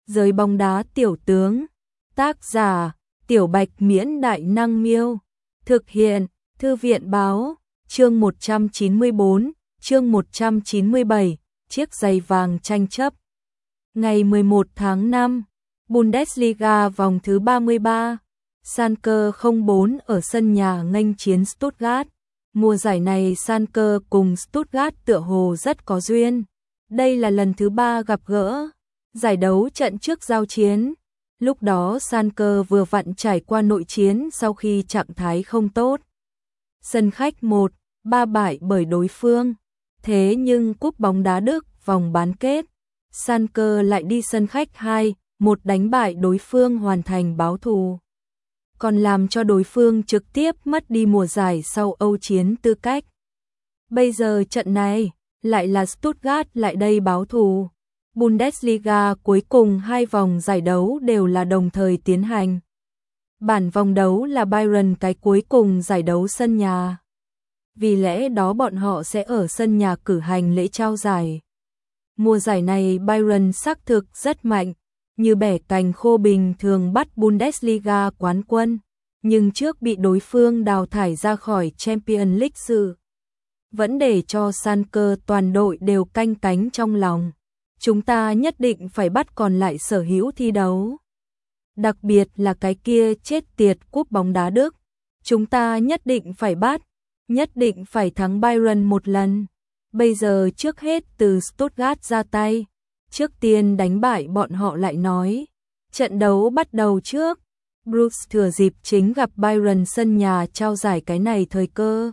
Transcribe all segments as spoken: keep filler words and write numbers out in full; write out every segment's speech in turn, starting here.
Giới bóng đá tiểu tướng. Tác giả: Tiểu Bạch Miễn Đại Năng Miêu. Thực hiện: Thư viện Báo. Chương một trăm chín mươi tư, chương một trăm chín mươi bảy, chiếc giày vàng tranh chấp. Ngày mười một tháng năm, Bundesliga vòng thứ ba mươi ba, Schalke không bốn ở sân nhà nghênh chiến Stuttgart. Mùa giải này Schalke cùng Stuttgart tựa hồ rất có duyên. Đây là lần thứ ba gặp gỡ. Giải đấu trận trước giao chiến, lúc đó Schalke vừa vặn trải qua nội chiến sau khi trạng thái không tốt. Sân khách một ba bại bởi đối phương. Thế nhưng cúp bóng đá Đức vòng bán kết, Schalke lại đi sân khách hai một đánh bại đối phương hoàn thành báo thù, còn làm cho đối phương trực tiếp mất đi mùa giải sau Âu chiến tư cách. Bây giờ trận này lại là Stuttgart lại đây báo thù. Bundesliga cuối cùng hai vòng giải đấu đều là đồng thời tiến hành. Bản vòng đấu là Bayern cái cuối cùng giải đấu sân nhà. Vì lẽ đó bọn họ sẽ ở sân nhà cử hành lễ trao giải. Mùa giải này Bayern xác thực rất mạnh, như bẻ cành khô bình thường bắt Bundesliga quán quân, nhưng trước bị đối phương đào thải ra khỏi Champions League sự. Vẫn để cho Schalke toàn đội đều canh cánh trong lòng. Chúng ta nhất định phải bắt còn lại sở hữu thi đấu. Đặc biệt là cái kia chết tiệt cúp bóng đá Đức. Chúng ta nhất định phải bắt, nhất định phải thắng Bayern một lần. Bây giờ trước hết từ Stuttgart ra tay. Trước tiên đánh bại bọn họ lại nói. Trận đấu bắt đầu trước. Bruce thừa dịp chính gặp Bayern sân nhà trao giải cái này thời cơ.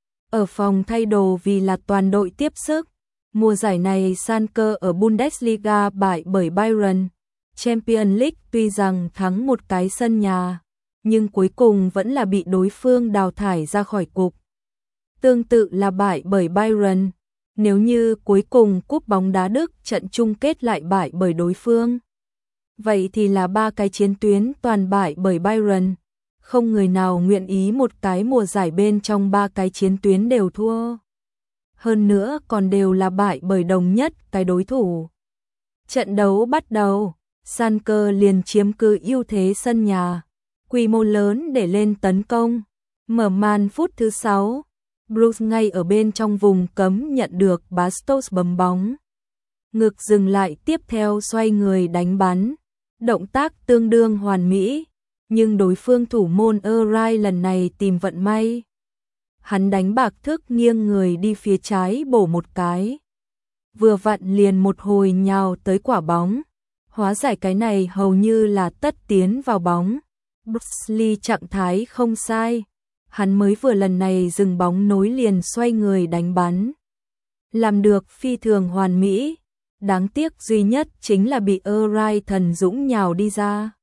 Ở phòng thay đồ vì là toàn đội tiếp sức. Mùa giải này Schalke ở Bundesliga bại bởi Bayern. Champions League tuy rằng thắng một cái sân nhà, nhưng cuối cùng vẫn là bị đối phương đào thải ra khỏi cục. Tương tự là bại bởi Bayern. Nếu như cuối cùng cúp bóng đá Đức trận chung kết lại bại bởi đối phương, vậy thì là ba cái chiến tuyến toàn bại bởi Bayern. Không người nào nguyện ý một cái mùa giải bên trong ba cái chiến tuyến đều thua. Hơn nữa còn đều là bại bởi đồng nhất cái đối thủ. Trận đấu bắt đầu, Schalke liền chiếm cứ ưu thế sân nhà, quy mô lớn để lên tấn công. Mở màn phút thứ sáu, Bruce ngay ở bên trong vùng cấm nhận được Bastos bấm bóng. Ngực dừng lại tiếp theo xoay người đánh bắn. Động tác tương đương hoàn mỹ, nhưng đối phương thủ môn Eray lần này tìm vận may. Hắn đánh bạc thức nghiêng người đi phía trái bổ một cái. Vừa vặn liền một hồi nhào tới quả bóng. Hóa giải cái này hầu như là tất tiến vào bóng. Bruce Lee trạng thái không sai. Hắn mới vừa lần này dừng bóng nối liền xoay người đánh bắn. Làm được phi thường hoàn mỹ. Đáng tiếc duy nhất chính là bị Eray thần dũng nhào đi ra.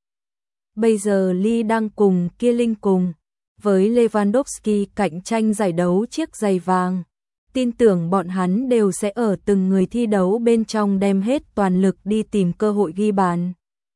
Bây giờ Lee đang cùng kia Linh cùng với Lewandowski cạnh tranh giải đấu chiếc giày vàng. Tin tưởng bọn hắn đều sẽ ở từng người thi đấu bên trong đem hết toàn lực đi tìm cơ hội ghi bàn.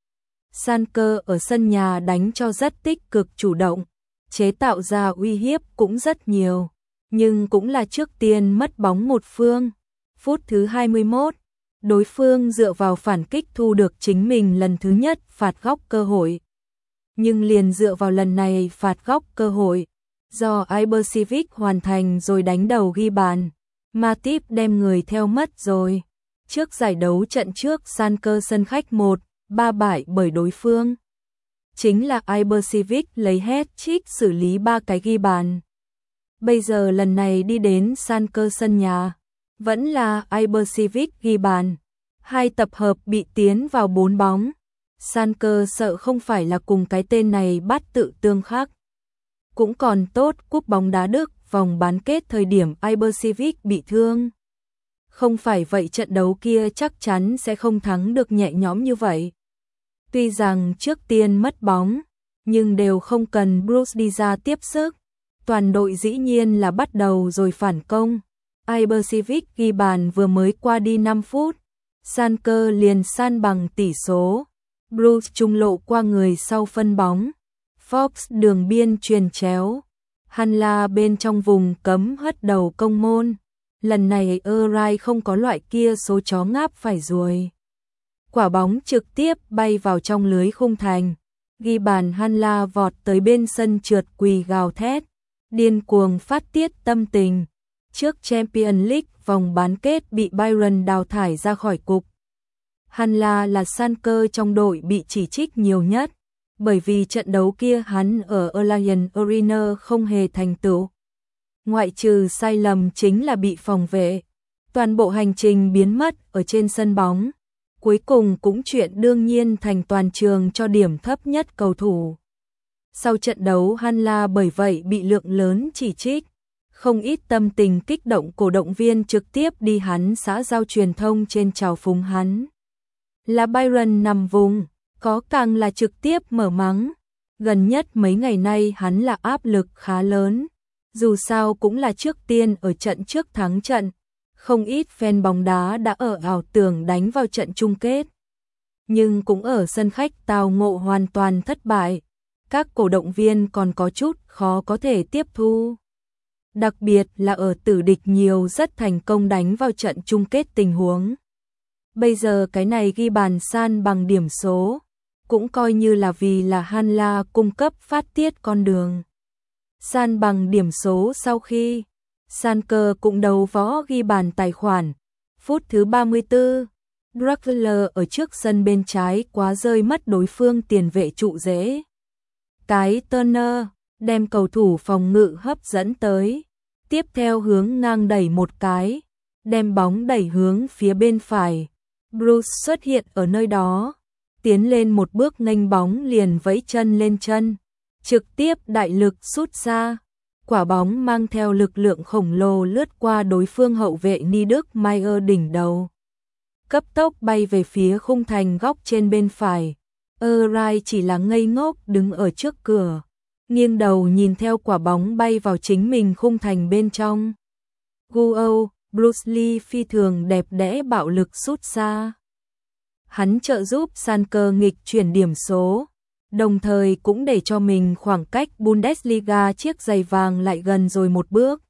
Schalke ở sân nhà đánh cho rất tích cực chủ động, chế tạo ra uy hiếp cũng rất nhiều, nhưng cũng là trước tiên mất bóng một phương. Phút thứ hai mươi mốt, đối phương dựa vào phản kích thu được chính mình lần thứ nhất phạt góc cơ hội. Nhưng liền dựa vào lần này phạt góc cơ hội, do Ibercivic hoàn thành rồi đánh đầu ghi bàn, Matip đem người theo mất rồi. Trước giải đấu trận trước Schalke sân khách một ba bại bởi đối phương. Chính là Ibercivic lấy hat-trick xử lý ba cái ghi bàn. Bây giờ lần này đi đến Schalke sân nhà, vẫn là Ibercivic ghi bàn. Hai tập hợp bị tiến vào bốn bóng. Schalke sợ không phải là cùng cái tên này bắt tự tương khắc. Cũng còn tốt cúp bóng đá Đức vòng bán kết thời điểm Ibercivic bị thương. Không phải vậy trận đấu kia chắc chắn sẽ không thắng được nhẹ nhõm như vậy. Tuy rằng trước tiên mất bóng, nhưng đều không cần Bruce đi ra tiếp sức. Toàn đội dĩ nhiên là bắt đầu rồi phản công. Ibercivic ghi bàn vừa mới qua đi năm phút. Schalke liền san bằng tỷ số. Bruce trung lộ qua người sau phân bóng. Fox đường biên truyền chéo. Hanla bên trong vùng cấm hất đầu công môn. Lần này Eray không có loại kia số chó ngáp phải ruồi. Quả bóng trực tiếp bay vào trong lưới khung thành. Ghi bàn Hanla vọt tới bên sân trượt quỳ gào thét, điên cuồng phát tiết tâm tình. Trước Champions League vòng bán kết bị Bayern đào thải ra khỏi cục. Hanla là Sanker trong đội bị chỉ trích nhiều nhất, bởi vì trận đấu kia hắn ở Allianz Arena không hề thành tựu. Ngoại trừ sai lầm chính là bị phòng vệ, toàn bộ hành trình biến mất ở trên sân bóng. Cuối cùng cũng chuyện đương nhiên thành toàn trường cho điểm thấp nhất cầu thủ. Sau trận đấu Hanla bởi vậy bị lượng lớn chỉ trích, không ít tâm tình kích động cổ động viên trực tiếp đi hắn xã giao truyền thông trên trào phúng hắn. Là Bayern nằm vùng, có càng là trực tiếp mở mắng. Gần nhất mấy ngày nay hắn là áp lực khá lớn, dù sao cũng là trước tiên ở trận trước thắng trận. Không ít fan bóng đá đã ở ảo tưởng đánh vào trận chung kết. Nhưng cũng ở sân khách tao ngộ hoàn toàn thất bại. Các cổ động viên còn có chút khó có thể tiếp thu. Đặc biệt là ở tử địch nhiều rất thành công đánh vào trận chung kết tình huống. Bây giờ cái này ghi bàn san bằng điểm số, cũng coi như là vì là Hanla cung cấp phát tiết con đường. San bằng điểm số sau khi Sanker cũng đấu võ ghi bàn tài khoản. Phút thứ ba mươi tư, Draxler ở trước sân bên trái quá rơi mất đối phương tiền vệ trụ rễ. Cái Turner đem cầu thủ phòng ngự hấp dẫn tới, tiếp theo hướng ngang đẩy một cái, đem bóng đẩy hướng phía bên phải. Bruce xuất hiện ở nơi đó, tiến lên một bước nghênh bóng liền vẫy chân lên chân, trực tiếp đại lực sút ra. Quả bóng mang theo lực lượng khổng lồ lướt qua đối phương hậu vệ Ni Đức Mayer đỉnh đầu, cấp tốc bay về phía khung thành góc trên bên phải. Erai chỉ là ngây ngốc đứng ở trước cửa, nghiêng đầu nhìn theo quả bóng bay vào chính mình khung thành bên trong. Guo, Bruce Lee phi thường đẹp đẽ bạo lực sút xa. Hắn trợ giúp Sanker nghịch chuyển điểm số, đồng thời cũng để cho mình khoảng cách Bundesliga chiếc giày vàng lại gần rồi một bước.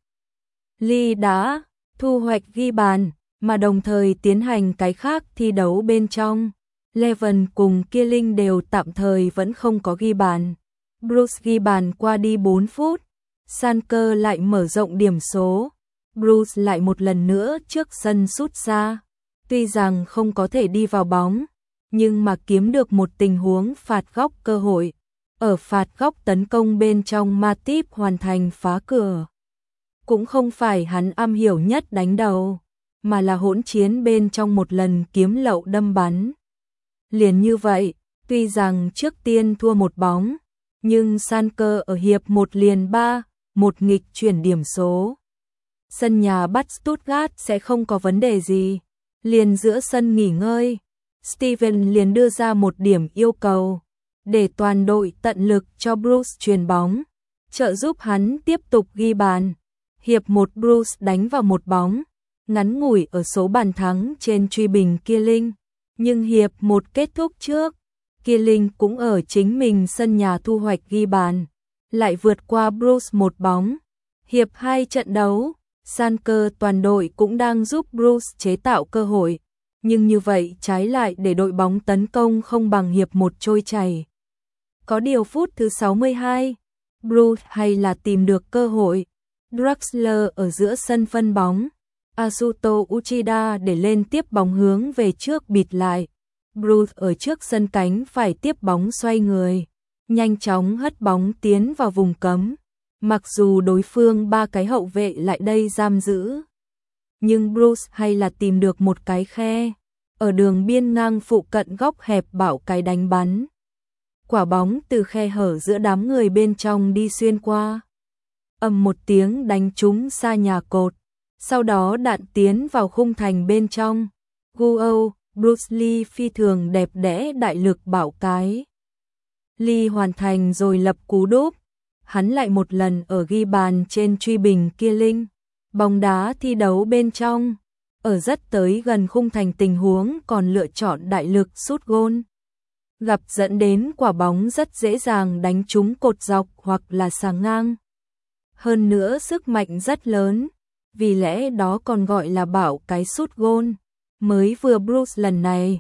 Lee đã thu hoạch ghi bàn, mà đồng thời tiến hành cái khác thi đấu bên trong. Leven cùng Killing đều tạm thời vẫn không có ghi bàn. Bruce ghi bàn qua đi bốn phút, Sanker lại mở rộng điểm số. Bruce lại một lần nữa trước sân sút xa. Tuy rằng không có thể đi vào bóng, nhưng mà kiếm được một tình huống phạt góc cơ hội. Ở phạt góc tấn công bên trong Matip hoàn thành phá cửa. Cũng không phải hắn am hiểu nhất đánh đầu, mà là hỗn chiến bên trong một lần kiếm lậu đâm bắn. Liền như vậy, tuy rằng trước tiên thua một bóng, nhưng Sanker ở hiệp một liền ba, một nghịch chuyển điểm số. Sân nhà bắt Stuttgart sẽ không có vấn đề gì. Liền giữa sân nghỉ ngơi, Steven liền đưa ra một điểm yêu cầu, để toàn đội tận lực cho Bruce chuyền bóng, trợ giúp hắn tiếp tục ghi bàn. Hiệp một Bruce đánh vào một bóng, ngắn ngủi ở số bàn thắng trên truy bình Killing, nhưng hiệp một kết thúc trước, Killing cũng ở chính mình sân nhà thu hoạch ghi bàn, lại vượt qua Bruce một bóng. Hiệp hai trận đấu, Sanker toàn đội cũng đang giúp Bruce chế tạo cơ hội, nhưng như vậy trái lại để đội bóng tấn công không bằng hiệp một trôi chảy. Có điều phút thứ sáu mươi hai, Bruce hay là tìm được cơ hội. Draxler ở giữa sân phân bóng, Asuto Uchida để lên tiếp bóng hướng về trước bịt lại. Bruce ở trước sân cánh phải tiếp bóng xoay người, nhanh chóng hất bóng tiến vào vùng cấm. Mặc dù đối phương ba cái hậu vệ lại đây giam giữ, nhưng Bruce hay là tìm được một cái khe, ở đường biên ngang phụ cận góc hẹp bảo cái đánh bắn. Quả bóng từ khe hở giữa đám người bên trong đi xuyên qua. Ầm một tiếng đánh trúng xa nhà cột, sau đó đạn tiến vào khung thành bên trong. Guo, Bruce Lee phi thường đẹp đẽ đại lực bảo cái. Lee hoàn thành rồi lập cú đúp. Hắn lại một lần ở ghi bàn trên truy bình Killing. Bóng đá thi đấu bên trong, ở rất tới gần khung thành tình huống còn lựa chọn đại lực sút gôn. Gặp dẫn đến quả bóng rất dễ dàng đánh trúng cột dọc hoặc là xà ngang. Hơn nữa sức mạnh rất lớn, vì lẽ đó còn gọi là bảo cái sút gôn. Mới vừa Bruce lần này,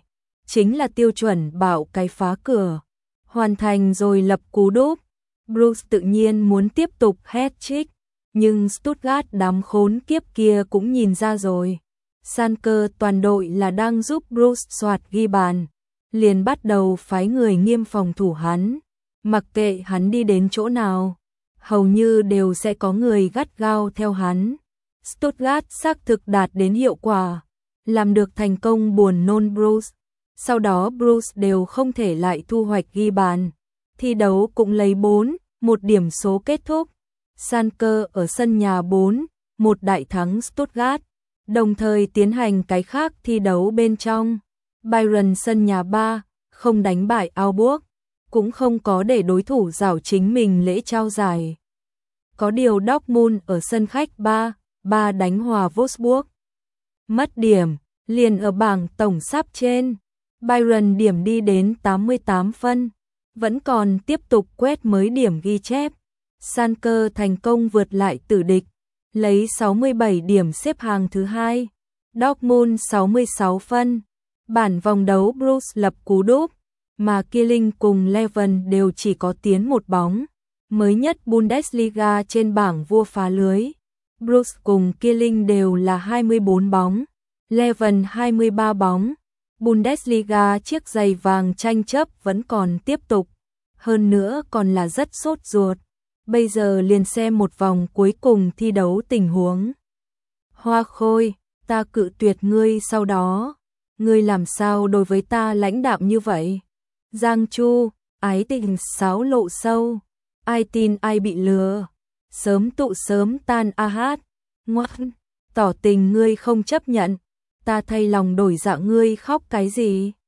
chính là tiêu chuẩn bảo cái phá cửa. Hoàn thành rồi lập cú đúp. Bruce tự nhiên muốn tiếp tục hat-trick, nhưng Stuttgart đám khốn kiếp kia cũng nhìn ra rồi. Schalke toàn đội là đang giúp Bruce soạt ghi bàn, liền bắt đầu phái người nghiêm phòng thủ hắn. Mặc kệ hắn đi đến chỗ nào, hầu như đều sẽ có người gắt gao theo hắn. Stuttgart xác thực đạt đến hiệu quả, làm được thành công buồn nôn Bruce. Sau đó Bruce đều không thể lại thu hoạch ghi bàn. Thi đấu cũng lấy bốn một điểm số kết thúc. Schalke ở sân nhà bốn một đại thắng Stuttgart, đồng thời tiến hành cái khác thi đấu bên trong. Bayern sân nhà ba không đánh bại Augsburg, cũng không có để đối thủ giảo chính mình lễ trao giải. Có điều Dortmund ở sân khách ba ba đánh hòa Wolfsburg. Mất điểm, liền ở bảng tổng sắp trên. Bayern điểm đi đến tám mươi tám phân, vẫn còn tiếp tục quét mới điểm ghi chép. Schalke thành công vượt lại tử địch, lấy sáu mươi bảy điểm xếp hàng thứ hai. Dortmund sáu mươi sáu phân. Bản vòng đấu Bruce lập cú đúp, mà Killing cùng Leven đều chỉ có tiến một bóng. Mới nhất Bundesliga trên bảng vua phá lưới, Bruce cùng Killing đều là hai mươi bốn bóng, Leven hai mươi ba bóng. Bundesliga chiếc giày vàng tranh chấp vẫn còn tiếp tục, hơn nữa còn là rất sốt ruột. Bây giờ liền xem một vòng cuối cùng thi đấu tình huống. Hoa Khôi, ta cự tuyệt ngươi sau đó. Ngươi làm sao đối với ta lãnh đạm như vậy? Giang Chu, ái tình sáo lộ sâu. Ai tin ai bị lừa. Sớm tụ sớm tan a hát. Ngoan, tỏ tình ngươi không chấp nhận. Ta thay lòng đổi dạ ngươi khóc cái gì?